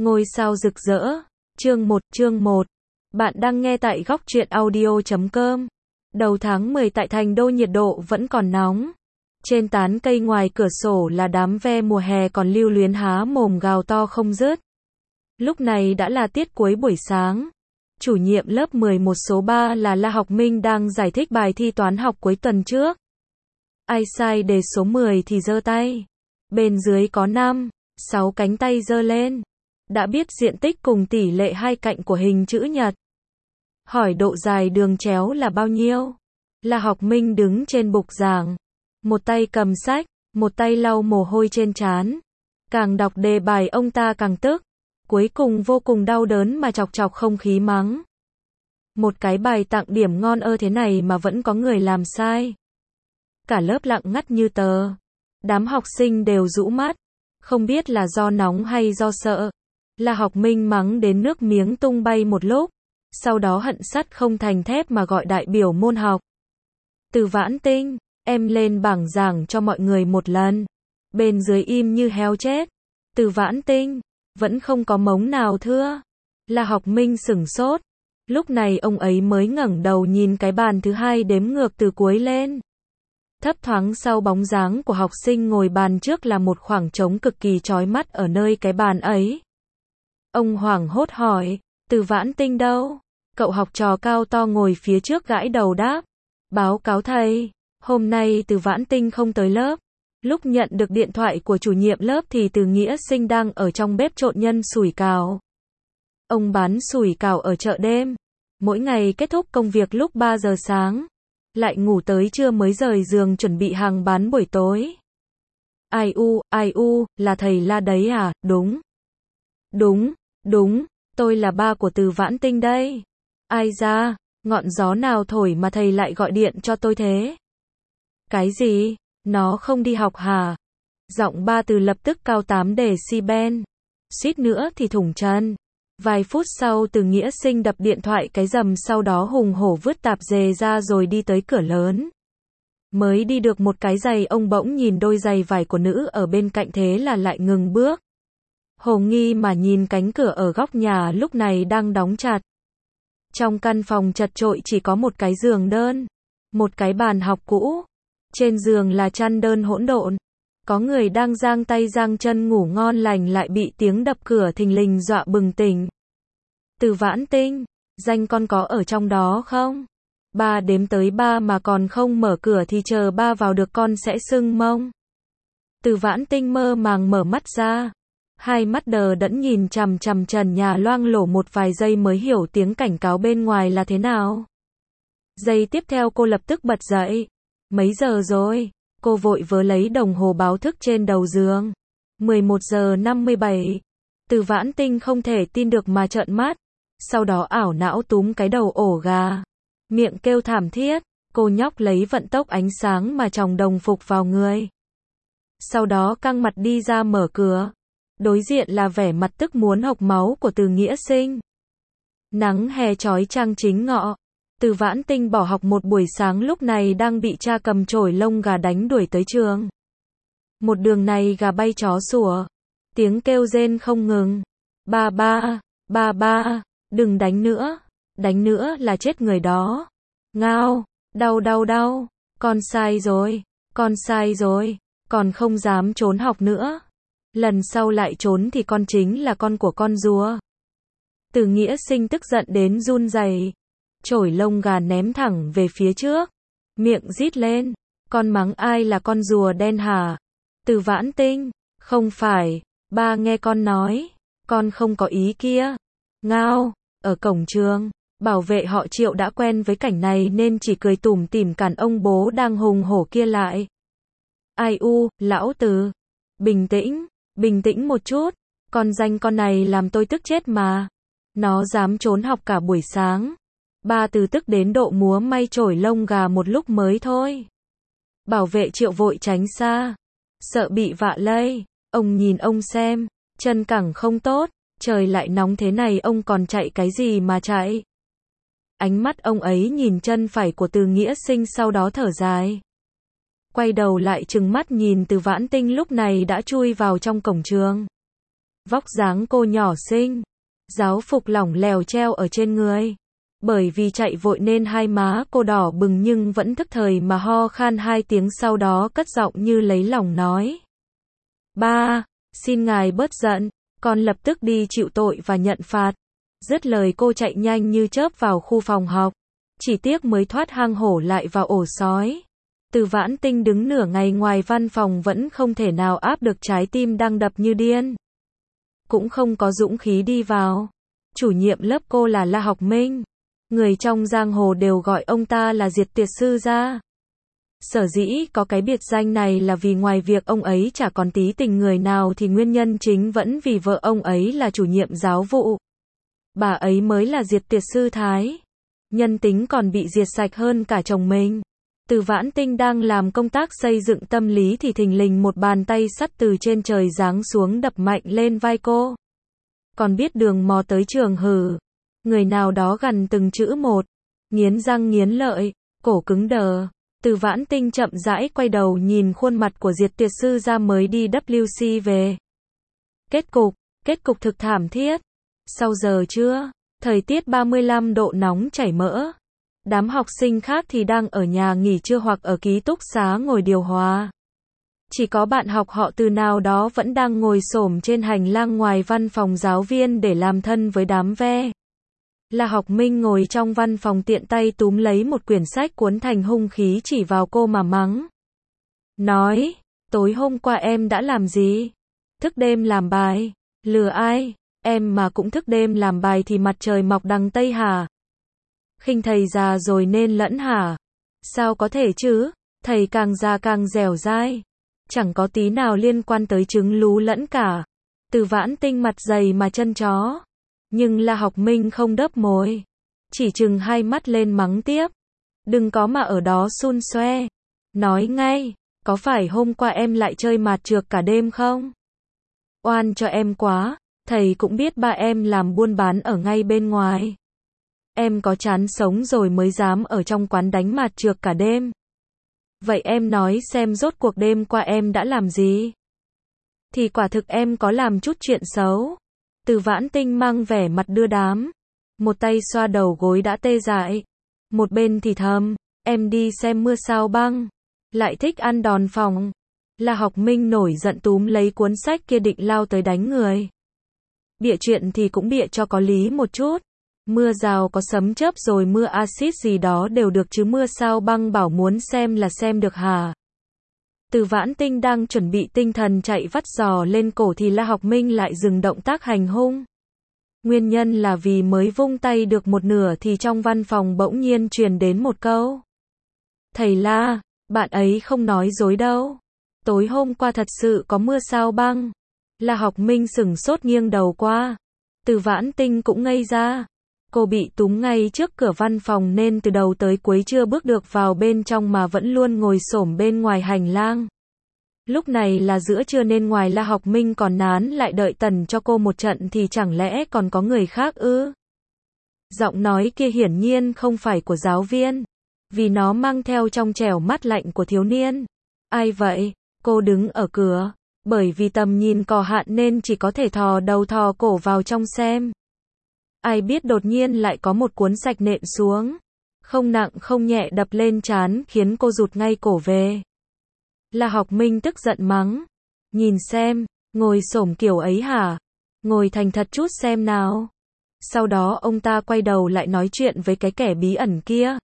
Ngôi sao rực rỡ. Chương 1. Bạn đang nghe tại góc truyện audio.com. Đầu tháng 10 tại Thành Đô nhiệt độ vẫn còn nóng. Trên tán cây ngoài cửa sổ là đám ve mùa hè còn lưu luyến há mồm gào to không dứt. Lúc này đã là tiết cuối buổi sáng. Chủ nhiệm lớp 11 số 3 là La Học Minh đang giải thích bài thi toán học cuối tuần trước. Ai sai đề số 10 thì giơ tay. Bên dưới có 5, 6 cánh tay giơ lên. Đã biết diện tích cùng tỷ lệ hai cạnh của hình chữ nhật. Hỏi độ dài đường chéo là bao nhiêu? La Học Minh đứng trên bục giảng. Một tay cầm sách, một tay lau mồ hôi trên trán. Càng đọc đề bài ông ta càng tức. Cuối cùng vô cùng đau đớn mà chọc chọc không khí mắng. Một cái bài tặng điểm ngon thế này mà vẫn có người làm sai. Cả lớp lặng ngắt như tờ. Đám học sinh đều rũ mắt. Không biết là do nóng hay do sợ. La Học Minh mắng đến nước miếng tung bay một lúc. Sau đó hận sắt không thành thép mà gọi đại biểu môn học. Từ Vãn Tinh, em lên bảng giảng cho mọi người một lần. Bên dưới im như heo chết. Từ Vãn Tinh, vẫn không có mống nào thưa. La Học Minh sửng sốt. Lúc này ông ấy mới ngẩng đầu nhìn cái bàn thứ hai đếm ngược từ cuối lên. Thấp thoáng sau bóng dáng của học sinh ngồi bàn trước là một khoảng trống cực kỳ chói mắt ở nơi cái bàn ấy. Ông hoảng hốt hỏi, Từ Vãn Tinh đâu? Cậu học trò cao to ngồi phía trước gãi đầu đáp. Báo cáo thầy, hôm nay Từ Vãn Tinh không tới lớp. Lúc nhận được điện thoại của chủ nhiệm lớp thì Từ Nghĩa Sinh đang ở trong bếp trộn nhân sủi cảo. Ông bán sủi cảo ở chợ đêm. Mỗi ngày kết thúc công việc lúc 3 giờ sáng. Lại ngủ tới trưa mới rời giường chuẩn bị hàng bán buổi tối. Ai u, là thầy La đấy à? Đúng, tôi là ba của Từ Vãn Tinh đây. Ai da, ngọn gió nào thổi mà thầy lại gọi điện cho tôi thế? Cái gì? Nó không đi học hả? Giọng ba Từ lập tức cao 8 decibel. Suýt nữa thì thủng chân. Vài phút sau Từ Nghĩa Sinh đập điện thoại cái rầm, sau đó hùng hổ vứt tạp dề ra rồi đi tới cửa lớn. Mới đi được một cái giày ông bỗng nhìn đôi giày vải của nữ ở bên cạnh, thế là lại ngừng bước. Hồ nghi mà nhìn cánh cửa ở góc nhà lúc này đang đóng chặt. Trong căn phòng chật chội chỉ có một cái giường đơn, một cái bàn học cũ. Trên giường là chăn đơn hỗn độn. Có người đang giang tay giang chân ngủ ngon lành lại bị tiếng đập cửa thình lình dọa bừng tỉnh. Từ Vãn Tinh, danh con có ở trong đó không? Ba đếm tới 3 mà còn không mở cửa thì chờ ba vào được con sẽ sưng mông. Từ Vãn Tinh mơ màng mở mắt ra. Hai mắt đờ đẫn nhìn chằm chằm trần nhà loang lổ một vài giây mới hiểu tiếng cảnh cáo bên ngoài là thế nào. Giây tiếp theo cô lập tức bật dậy. Mấy giờ rồi? Cô vội vớ lấy đồng hồ báo thức trên đầu giường. 11 giờ 57. Từ Vãn Tinh không thể tin được mà trợn mắt. Sau đó ảo não túm cái đầu ổ gà. Miệng kêu thảm thiết. Cô nhóc lấy vận tốc ánh sáng mà chồng đồng phục vào người. Sau đó căng mặt đi ra mở cửa. Đối diện là vẻ mặt tức muốn hộc máu của Từ Nghĩa Sinh. Nắng hè chói chang chính ngọ. Từ Vãn Tinh bỏ học một buổi sáng lúc này đang bị cha cầm chổi lông gà đánh đuổi tới trường. Một đường này gà bay chó sủa. Tiếng kêu rên không ngừng. Ba, đừng đánh nữa là chết người đó. Ngao, đau, con sai rồi, con không dám trốn học nữa. Lần sau lại trốn thì con chính là con của con rùa. Từ Nghĩa Sinh tức giận đến run rẩy. Chổi lông gà ném thẳng về phía trước. Miệng rít lên. Con mắng ai là con rùa đen hả? Từ Vãn Tinh. Không phải. Ba nghe con nói. Con không có ý kia. Ngao. Ở cổng trường. Bảo vệ họ Triệu đã quen với cảnh này nên chỉ cười tủm tỉm cản ông bố đang hùng hổ kia lại. Ai u, lão Từ. Bình tĩnh một chút. Danh con này làm tôi tức chết mà. Nó dám trốn học cả buổi sáng. Ba Từ tức đến độ múa may chổi lông gà một lúc mới thôi. Bảo vệ Triệu vội tránh xa. Sợ bị vạ lây. Ông nhìn ông xem. Chân cẳng không tốt. Trời lại nóng thế này ông còn chạy cái gì mà chạy. Ánh mắt ông ấy nhìn chân phải của Từ Nghĩa Sinh sau đó thở dài. Quay đầu lại trừng mắt nhìn Từ Vãn Tinh lúc này đã chui vào trong cổng trường. Vóc dáng cô nhỏ xinh, giáo phục lỏng lẻo treo ở trên người. Bởi vì chạy vội nên hai má cô đỏ bừng nhưng vẫn thức thời mà ho khan 2 tiếng, sau đó cất giọng như lấy lòng nói. Ba, xin ngài bớt giận, con lập tức đi chịu tội và nhận phạt. Dứt lời cô chạy nhanh như chớp vào khu phòng học. Chỉ tiếc mới thoát hang hổ lại vào ổ sói. Từ Vãn Tinh đứng nửa ngày ngoài văn phòng vẫn không thể nào áp được trái tim đang đập như điên. Cũng không có dũng khí đi vào. Chủ nhiệm lớp cô là La Học Minh. Người trong giang hồ đều gọi ông ta là Diệt Tiệt Sư gia. Sở dĩ có cái biệt danh này là vì ngoài việc ông ấy chả còn tí tình người nào thì nguyên nhân chính vẫn vì vợ ông ấy là chủ nhiệm giáo vụ. Bà ấy mới là Diệt Tiệt Sư Thái. Nhân tính còn bị diệt sạch hơn cả chồng mình. Từ Vãn Tinh đang làm công tác xây dựng tâm lý thì thình lình một bàn tay sắt từ trên trời giáng xuống đập mạnh lên vai cô. Còn biết đường mò tới trường hử. Người nào đó gằn từng chữ một. Nghiến răng nghiến lợi, cổ cứng đờ. Từ Vãn Tinh chậm rãi quay đầu nhìn khuôn mặt của Diệt Tiệt Sư gia mới đi WC về. Kết cục thực thảm thiết. Sau giờ trưa, thời tiết 35 độ nóng chảy mỡ. Đám học sinh khác thì đang ở nhà nghỉ trưa hoặc ở ký túc xá ngồi điều hòa. Chỉ có bạn học họ Từ nào đó vẫn đang ngồi xổm trên hành lang ngoài văn phòng giáo viên để làm thân với đám ve. La Học Minh ngồi trong văn phòng tiện tay túm lấy một quyển sách cuốn thành hung khí chỉ vào cô mà mắng. Nói, tối hôm qua em đã làm gì? Thức đêm làm bài. Lừa ai? Em mà cũng thức đêm làm bài thì mặt trời mọc đằng Tây hả? Khinh thầy già rồi nên lẫn hả? Sao có thể chứ? Thầy càng già càng dẻo dai. Chẳng có tí nào liên quan tới trứng lú lẫn cả. Từ Vãn Tinh mặt dày mà chân chó. Nhưng La Học Minh không đớp môi. Chỉ trừng hai mắt lên mắng tiếp. Đừng có mà ở đó xun xoe. Nói ngay, có phải hôm qua em lại chơi mạt trược cả đêm không? Oan cho em quá, thầy cũng biết ba em làm buôn bán ở ngay bên ngoài. Em có chán sống rồi mới dám ở trong quán đánh mạt trược cả đêm. Vậy em nói xem rốt cuộc đêm qua em đã làm gì? Thì quả thực em có làm chút chuyện xấu. Từ Vãn Tinh mang vẻ mặt đưa đám. Một tay xoa đầu gối đã tê dại. Một bên thì thầm, em đi xem mưa sao băng. Lại thích ăn đòn phòng. La Học Minh nổi giận túm lấy cuốn sách kia định lao tới đánh người. Bịa chuyện thì cũng bịa cho có lý một chút. Mưa rào có sấm chớp rồi mưa axit gì đó đều được chứ mưa sao băng bảo muốn xem là xem được hả? Từ Vãn Tinh đang chuẩn bị tinh thần chạy vắt giò lên cổ thì La Học Minh lại dừng động tác hành hung. Nguyên nhân là vì mới vung tay được một nửa thì trong văn phòng bỗng nhiên truyền đến một câu. Thầy La, bạn ấy không nói dối đâu. Tối hôm qua thật sự có mưa sao băng. La Học Minh sửng sốt nghiêng đầu qua. Từ Vãn Tinh cũng ngây ra. Cô bị túm ngay trước cửa văn phòng nên từ đầu tới cuối chưa bước được vào bên trong mà vẫn luôn ngồi xổm bên ngoài hành lang. Lúc này là giữa trưa nên ngoài La Học Minh còn nán lại đợi tần cho cô một trận thì chẳng lẽ còn có người khác ư? Giọng nói kia hiển nhiên không phải của giáo viên, vì nó mang theo trong trẻo mắt lạnh của thiếu niên. Ai vậy? Cô đứng ở cửa, bởi vì tầm nhìn có hạn nên chỉ có thể thò đầu thò cổ vào trong xem. Ai biết đột nhiên lại có một cuốn sạch nện xuống. Không nặng không nhẹ đập lên trán khiến cô rụt ngay cổ về. La Học Minh tức giận mắng. Nhìn xem, ngồi xổm kiểu ấy hả? Ngồi thành thật chút xem nào. Sau đó ông ta quay đầu lại nói chuyện với cái kẻ bí ẩn kia.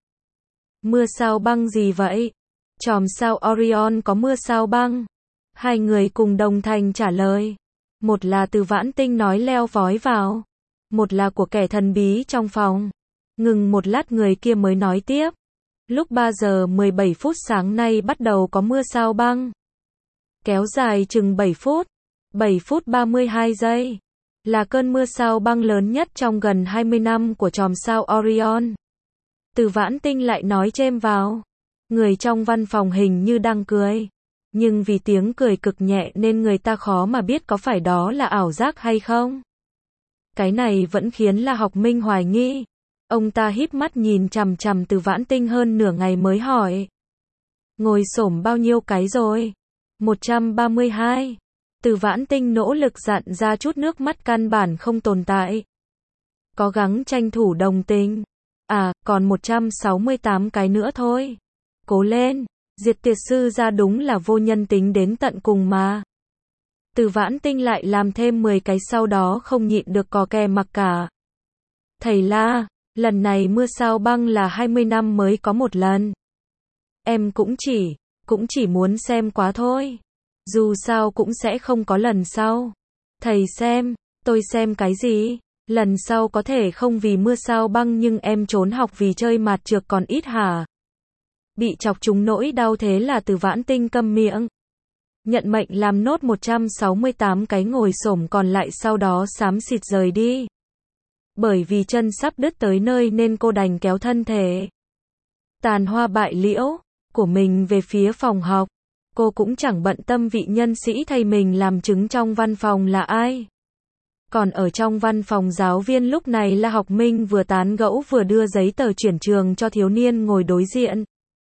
Mưa sao băng gì vậy? Chòm sao Orion có mưa sao băng? Hai người cùng đồng thanh trả lời. Một là Từ Vãn Tinh nói leo vói vào. Một là của kẻ thần bí trong phòng. Ngừng một lát người kia mới nói tiếp. Lúc 3 giờ 17 phút sáng nay bắt đầu có mưa sao băng. Kéo dài chừng 7 phút. 7 phút 32 giây. Là cơn mưa sao băng lớn nhất trong gần 20 năm của chòm sao Orion. Từ Vãn Tinh lại nói chêm vào. Người trong văn phòng hình như đang cười. Nhưng vì tiếng cười cực nhẹ nên người ta khó mà biết có phải đó là ảo giác hay không. Cái này vẫn khiến La Học Minh hoài nghi. Ông ta híp mắt nhìn chằm chằm Từ Vãn Tinh hơn nửa ngày mới hỏi. Ngồi xổm bao nhiêu cái rồi? 132. Từ Vãn Tinh nỗ lực dặn ra chút nước mắt căn bản không tồn tại. Cố gắng tranh thủ đồng tình. À, còn 168 cái nữa thôi. Cố lên, Diệt Tiệt sư ra đúng là vô nhân tính đến tận cùng mà. Từ Vãn Tinh lại làm thêm 10 cái sau đó không nhịn được cò kè mặc cả. Thầy La, lần này mưa sao băng là 20 năm mới có một lần. Em cũng chỉ muốn xem quá thôi. Dù sao cũng sẽ không có lần sau. Thầy xem, tôi xem cái gì? Lần sau có thể không vì mưa sao băng nhưng em trốn học vì chơi mạt trược còn ít hả? Bị chọc trúng nỗi đau thế là Từ Vãn Tinh câm miệng. Nhận mệnh làm nốt 168 cái ngồi xổm còn lại sau đó xám xịt rời đi. Bởi vì chân sắp đứt tới nơi nên cô đành kéo thân thể tàn hoa bại liễu của mình về phía phòng học. Cô cũng chẳng bận tâm vị nhân sĩ thay mình làm chứng trong văn phòng là ai. Còn ở trong văn phòng giáo viên lúc này La Học Minh vừa tán gẫu vừa đưa giấy tờ chuyển trường cho thiếu niên ngồi đối diện.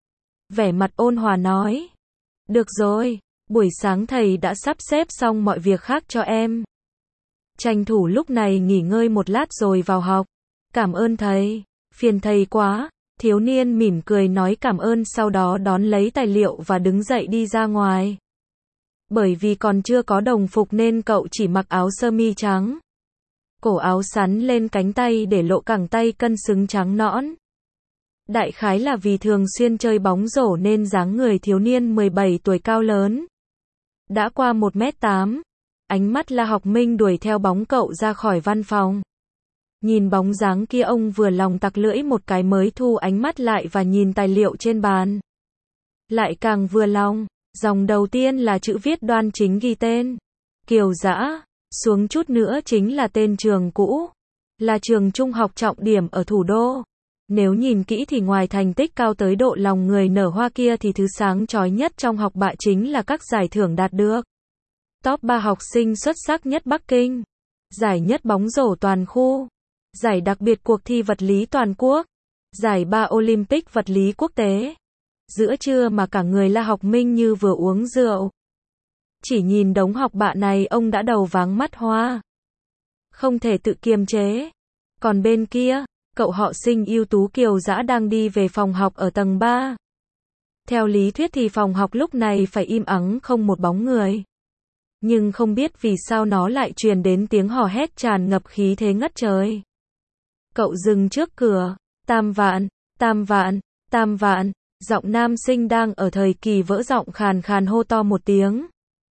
Vẻ mặt ôn hòa nói. Được rồi, buổi sáng thầy đã sắp xếp xong mọi việc khác cho em. Tranh thủ lúc này nghỉ ngơi một lát rồi vào học. Cảm ơn thầy, phiền thầy quá. Thiếu niên mỉm cười nói cảm ơn sau đó đón lấy tài liệu và đứng dậy đi ra ngoài. Bởi vì còn chưa có đồng phục nên cậu chỉ mặc áo sơ mi trắng. Cổ áo sắn lên cánh tay để lộ cẳng tay cân xứng trắng nõn. Đại khái là vì thường xuyên chơi bóng rổ nên dáng người thiếu niên 17 tuổi cao lớn. Đã qua 1m8. Ánh mắt La Học Minh đuổi theo bóng cậu ra khỏi văn phòng. Nhìn bóng dáng kia ông vừa lòng tặc lưỡi một cái mới thu ánh mắt lại và nhìn tài liệu trên bàn. Lại càng vừa lòng, dòng đầu tiên là chữ viết đoan chính ghi tên. Kiều Dã, xuống chút nữa chính là tên trường cũ. Là trường trung học trọng điểm ở thủ đô. Nếu nhìn kỹ thì ngoài thành tích cao tới độ lòng người nở hoa kia thì thứ sáng chói nhất trong học bạ chính là các giải thưởng đạt được. Top 3 học sinh xuất sắc nhất Bắc Kinh. Giải nhất bóng rổ toàn khu. Giải đặc biệt cuộc thi vật lý toàn quốc. Giải 3 Olympic vật lý quốc tế. Giữa trưa mà cả người La Học Minh như vừa uống rượu. Chỉ nhìn đống học bạ này ông đã đầu váng mắt hoa. Không thể tự kiềm chế. Còn bên kia, cậu họ sinh ưu tú Kiều Dã đang đi về phòng học ở tầng 3. Theo lý thuyết thì phòng học lúc này phải im ắng không một bóng người. Nhưng không biết vì sao nó lại truyền đến tiếng hò hét tràn ngập khí thế ngất trời. Cậu dừng trước cửa. Tam vạn, tam vạn, tam vạn. Giọng nam sinh đang ở thời kỳ vỡ giọng khàn khàn hô to một tiếng.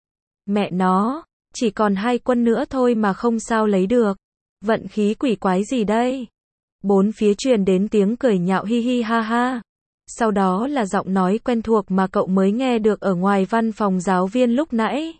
Mẹ nó, chỉ còn 2 quân nữa thôi mà không sao lấy được. Vận khí quỷ quái gì đây? Bốn phía truyền đến tiếng cười nhạo hi hi ha ha. Sau đó là giọng nói quen thuộc mà cậu mới nghe được ở ngoài văn phòng giáo viên lúc nãy.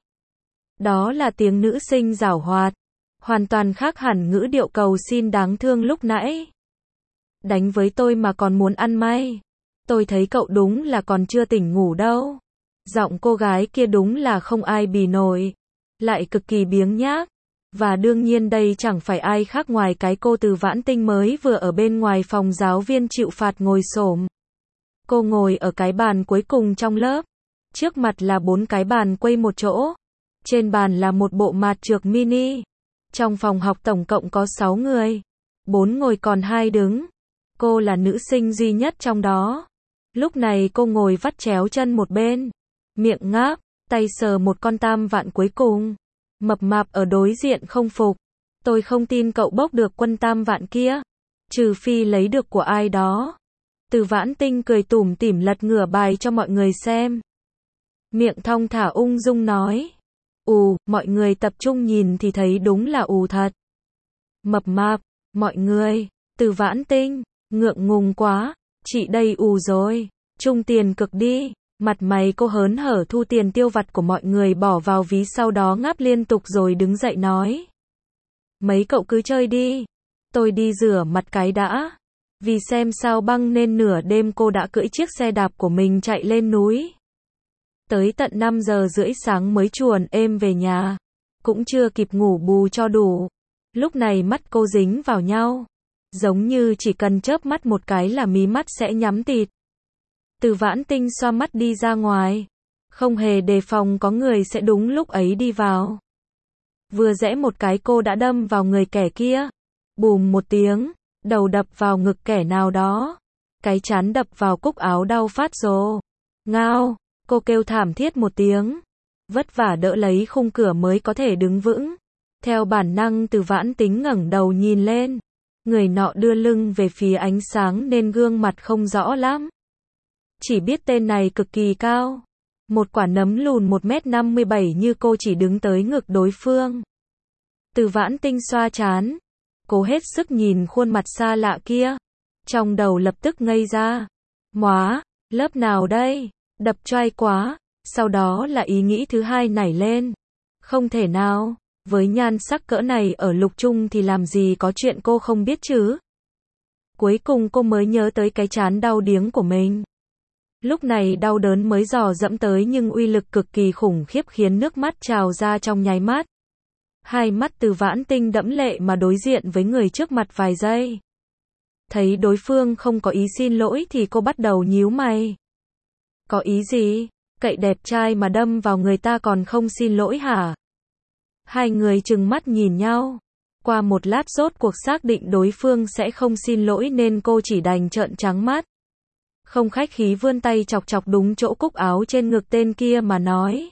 Đó là tiếng nữ sinh giảo hoạt. Hoàn toàn khác hẳn ngữ điệu cầu xin đáng thương lúc nãy. Đánh với tôi mà còn muốn ăn may. Tôi thấy cậu đúng là còn chưa tỉnh ngủ đâu. Giọng cô gái kia đúng là không ai bì nổi. Lại cực kỳ biếng nhác. Và đương nhiên đây chẳng phải ai khác ngoài cái cô Từ Vãn Tinh mới vừa ở bên ngoài phòng giáo viên chịu phạt ngồi xổm. Cô ngồi ở cái bàn cuối cùng trong lớp. Trước mặt là 4 cái bàn quây một chỗ. Trên bàn là một bộ mạt trược mini. Trong phòng học tổng cộng có 6 người. 4 ngồi còn 2 đứng. Cô là nữ sinh duy nhất trong đó. Lúc này cô ngồi vắt chéo chân một bên. Miệng ngáp, tay sờ một con tam vạn cuối cùng. Mập mạp ở đối diện không phục. Tôi không tin cậu bốc được quân tam vạn kia. Trừ phi lấy được của ai đó. Từ Vãn Tinh cười tủm tỉm lật ngửa bài cho mọi người xem. Miệng thong thả ung dung nói. Mọi người tập trung nhìn thì thấy đúng là thật. Mập mạp, mọi người, Từ Vãn Tinh, ngượng ngùng quá, chị đây rồi, chung tiền cực đi. Mặt mày cô hớn hở thu tiền tiêu vặt của mọi người bỏ vào ví sau đó ngáp liên tục rồi đứng dậy nói. Mấy cậu cứ chơi đi, tôi đi rửa mặt cái đã. Vì xem sao băng nên nửa đêm cô đã cưỡi chiếc xe đạp của mình chạy lên núi. Tới tận 5 giờ rưỡi sáng mới chuồn êm về nhà. Cũng chưa kịp ngủ bù cho đủ. Lúc này mắt cô dính vào nhau. Giống như chỉ cần chớp mắt một cái là mí mắt sẽ nhắm tịt. Từ Vãn Tinh xoa mắt đi ra ngoài. Không hề đề phòng có người sẽ đúng lúc ấy đi vào. Vừa rẽ một cái cô đã đâm vào người kẻ kia. Bùm một tiếng, đầu đập vào ngực kẻ nào đó. Cái trán đập vào cúc áo đau phát rồ. Ngao, cô kêu thảm thiết một tiếng. Vất vả đỡ lấy khung cửa mới có thể đứng vững. Theo bản năng Từ Vãn Tính ngẩng đầu nhìn lên. Người nọ đưa lưng về phía ánh sáng nên gương mặt không rõ lắm. Chỉ biết tên này cực kỳ cao. Một quả nấm lùn 1m57 như cô chỉ đứng tới ngực đối phương. Từ Vãn Tinh xoa trán. Cố hết sức nhìn khuôn mặt xa lạ kia. Trong đầu lập tức ngây ra. Móa, lớp nào đây? Đập choai quá. Sau đó là ý nghĩ thứ hai nảy lên. Không thể nào, với nhan sắc cỡ này ở Lục Trung thì làm gì có chuyện cô không biết chứ. Cuối cùng cô mới nhớ tới cái trán đau điếng của mình. Lúc này đau đớn mới dò dẫm tới nhưng uy lực cực kỳ khủng khiếp khiến nước mắt trào ra trong nháy mắt. Hai mắt Từ Vãn Tinh đẫm lệ mà đối diện với người trước mặt vài giây. Thấy đối phương không có ý xin lỗi thì cô bắt đầu nhíu mày. Có ý gì? Cậy đẹp trai mà đâm vào người ta còn không xin lỗi hả? Hai người trừng mắt nhìn nhau. Qua một lát rốt cuộc xác định đối phương sẽ không xin lỗi nên cô chỉ đành trợn trắng mắt. Không khách khí vươn tay chọc chọc đúng chỗ cúc áo trên ngực tên kia mà nói.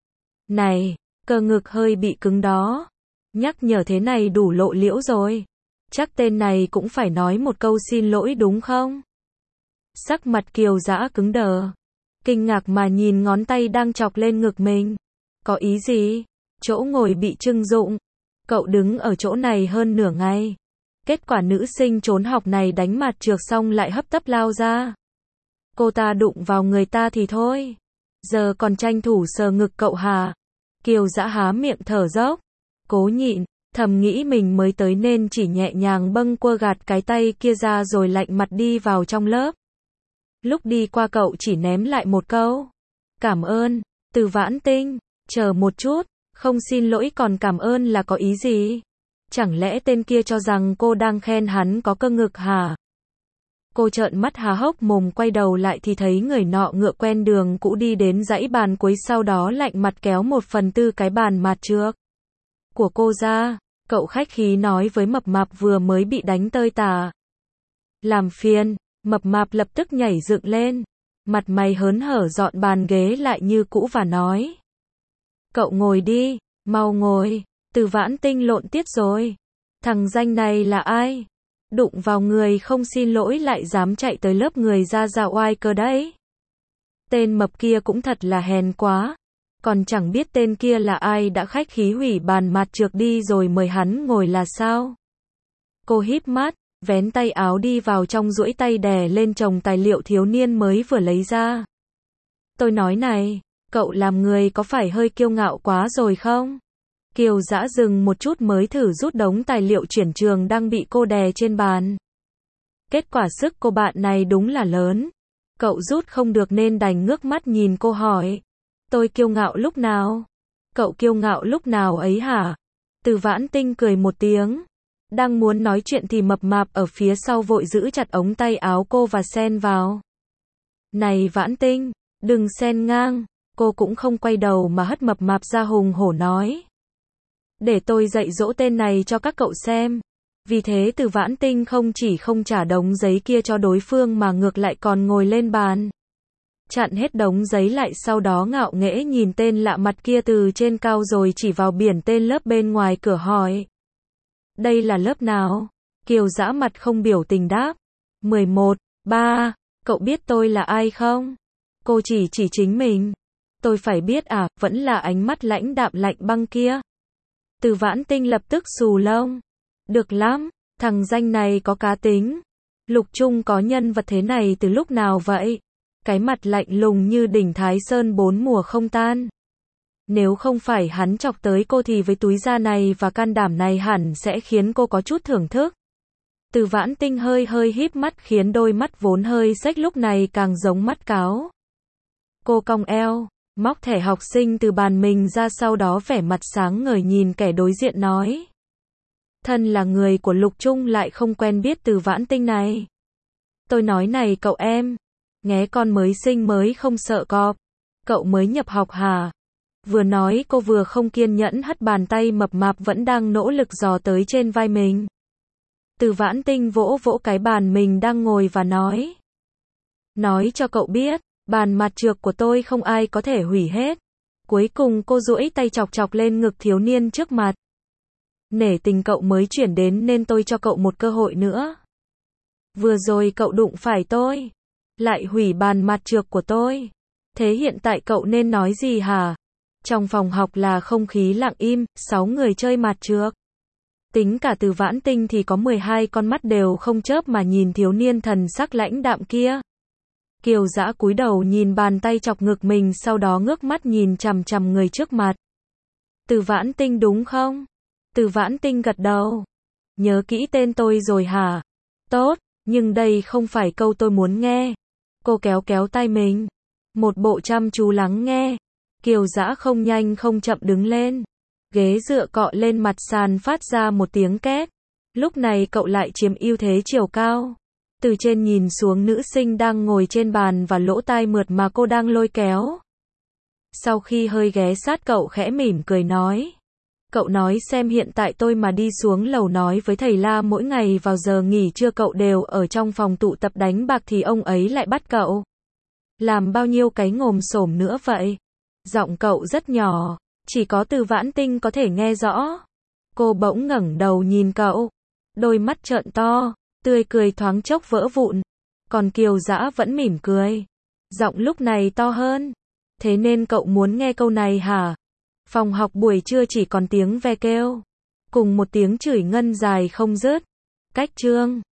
Này, cơ ngực hơi bị cứng đó. Nhắc nhở thế này đủ lộ liễu rồi. Chắc tên này cũng phải nói một câu xin lỗi đúng không? Sắc mặt Kiều Dã cứng đờ. Kinh ngạc mà nhìn ngón tay đang chọc lên ngực mình. Có ý gì? Chỗ ngồi bị trưng dụng. Cậu đứng ở chỗ này hơn nửa ngày. Kết quả nữ sinh trốn học này đánh mặt trượt xong lại hấp tấp lao ra. Cô ta đụng vào người ta thì thôi. Giờ còn tranh thủ sờ ngực cậu hả? Kiều Dã há miệng thở dốc. Cố nhịn, thầm nghĩ mình mới tới nên chỉ nhẹ nhàng bâng quơ gạt cái tay kia ra rồi lạnh mặt đi vào trong lớp. Lúc đi qua cậu chỉ ném lại một câu. Cảm ơn, Từ Vãn Tinh, chờ một chút, không xin lỗi còn cảm ơn là có ý gì? Chẳng lẽ tên kia cho rằng cô đang khen hắn có cơ ngực hả? Cô trợn mắt há hốc mồm quay đầu lại thì thấy người nọ ngựa quen đường cũ đi đến dãy bàn cuối sau đó lạnh mặt kéo 1/4 cái bàn mặt trước của cô ra. Cậu khách khí nói với mập mạp vừa mới bị đánh tơi tả. Làm phiền, mập mạp lập tức nhảy dựng lên. Mặt mày hớn hở dọn bàn ghế lại như cũ và nói. Cậu ngồi đi, mau ngồi, Từ Vãn Tinh lộn tiết rồi. Thằng danh này là ai? Đụng vào người không xin lỗi lại dám chạy tới lớp người ra dạo oai cơ đấy. Tên mập kia cũng thật là hèn quá. Còn chẳng biết tên kia là ai đã khách khí hủy bàn mặt trược đi rồi mời hắn ngồi là sao? Cô híp mắt, vén tay áo đi vào trong duỗi tay đè lên chồng tài liệu thiếu niên mới vừa lấy ra. Tôi nói này, cậu làm người có phải hơi kiêu ngạo quá rồi không? Kiều Dã dừng một chút mới thử rút đống tài liệu chuyển trường đang bị cô đè trên bàn. Kết quả sức cô bạn này đúng là lớn. Cậu rút không được nên đành ngước mắt nhìn cô hỏi. Tôi kiêu ngạo lúc nào? Cậu kiêu ngạo lúc nào ấy hả? Từ Vãn Tinh cười một tiếng. Đang muốn nói chuyện thì mập mạp ở phía sau vội giữ chặt ống tay áo cô và xen vào. Này Vãn Tinh, đừng xen ngang. Cô cũng không quay đầu mà hất mập mạp ra hùng hổ nói. Để tôi dạy dỗ tên này cho các cậu xem. Vì thế Từ Vãn Tinh không chỉ không trả đống giấy kia cho đối phương mà ngược lại còn ngồi lên bàn. Chặn hết đống giấy lại sau đó ngạo nghễ nhìn tên lạ mặt kia từ trên cao rồi chỉ vào biển tên lớp bên ngoài cửa hỏi. Đây là lớp nào? Kiều Dã mặt không biểu tình đáp. 11, 3, cậu biết tôi là ai không? Cô chỉ chính mình. Tôi phải biết à, vẫn là ánh mắt lãnh đạm lạnh băng kia. Từ Vãn Tinh lập tức xù lông. Được lắm, thằng danh này có cá tính. Lục Trung có nhân vật thế này từ lúc nào vậy? Cái mặt lạnh lùng như đỉnh Thái Sơn 4 mùa không tan. Nếu không phải hắn chọc tới cô thì với túi da này và can đảm này hẳn sẽ khiến cô có chút thưởng thức. Từ Vãn Tinh hơi híp mắt khiến đôi mắt vốn hơi xếch lúc này càng giống mắt cáo. Cô cong eo, móc thẻ học sinh từ bàn mình ra sau đó vẻ mặt sáng ngời nhìn kẻ đối diện nói. Thân là người của Lục Trung lại không quen biết Từ Vãn Tinh này. Tôi nói này cậu em, nghé con mới sinh mới không sợ cọp. Cậu mới nhập học hả? Vừa nói cô vừa không kiên nhẫn hất bàn tay mập mạp vẫn đang nỗ lực dò tới trên vai mình. Từ Vãn Tinh vỗ vỗ cái bàn mình đang ngồi và nói. Nói cho cậu biết, bàn mặt trược của tôi không ai có thể hủy hết. Cuối cùng cô duỗi tay chọc chọc lên ngực thiếu niên trước mặt. Nể tình cậu mới chuyển đến nên tôi cho cậu một cơ hội nữa. Vừa rồi cậu đụng phải tôi, lại hủy bàn mặt trược của tôi. Thế hiện tại cậu nên nói gì hả? Trong phòng học là không khí lặng im, 6 người chơi mặt trược. Tính cả Từ Vãn Tinh thì có 12 con mắt đều không chớp mà nhìn thiếu niên thần sắc lãnh đạm kia. Kiều Dã cúi đầu nhìn bàn tay chọc ngực mình, sau đó ngước mắt nhìn chằm chằm người trước mặt. Từ Vãn Tinh đúng không? Từ Vãn Tinh gật đầu. Nhớ kỹ tên tôi rồi hả? Tốt, nhưng đây không phải câu tôi muốn nghe. Cô kéo kéo tay mình. Một bộ chăm chú lắng nghe. Kiều Dã không nhanh không chậm đứng lên. Ghế dựa cọ lên mặt sàn phát ra một tiếng két. Lúc này cậu lại chiếm ưu thế chiều cao. Từ trên nhìn xuống nữ sinh đang ngồi trên bàn và lỗ tai mượt mà cô đang lôi kéo. Sau khi hơi ghé sát cậu khẽ mỉm cười nói. Cậu nói xem hiện tại tôi mà đi xuống lầu nói với thầy La mỗi ngày vào giờ nghỉ trưa cậu đều ở trong phòng tụ tập đánh bạc thì ông ấy lại bắt cậu. Làm bao nhiêu cái ngồm xổm nữa vậy? Giọng cậu rất nhỏ, chỉ có Từ Vãn Tinh có thể nghe rõ. Cô bỗng ngẩng đầu nhìn cậu, đôi mắt trợn to, tươi cười thoáng chốc vỡ vụn. Còn Kiều Dã vẫn mỉm cười. Giọng lúc này to hơn. Thế nên cậu muốn nghe câu này hả? Phòng học buổi trưa chỉ còn tiếng ve kêu, cùng một tiếng chửi ngân dài không dứt. Cách chương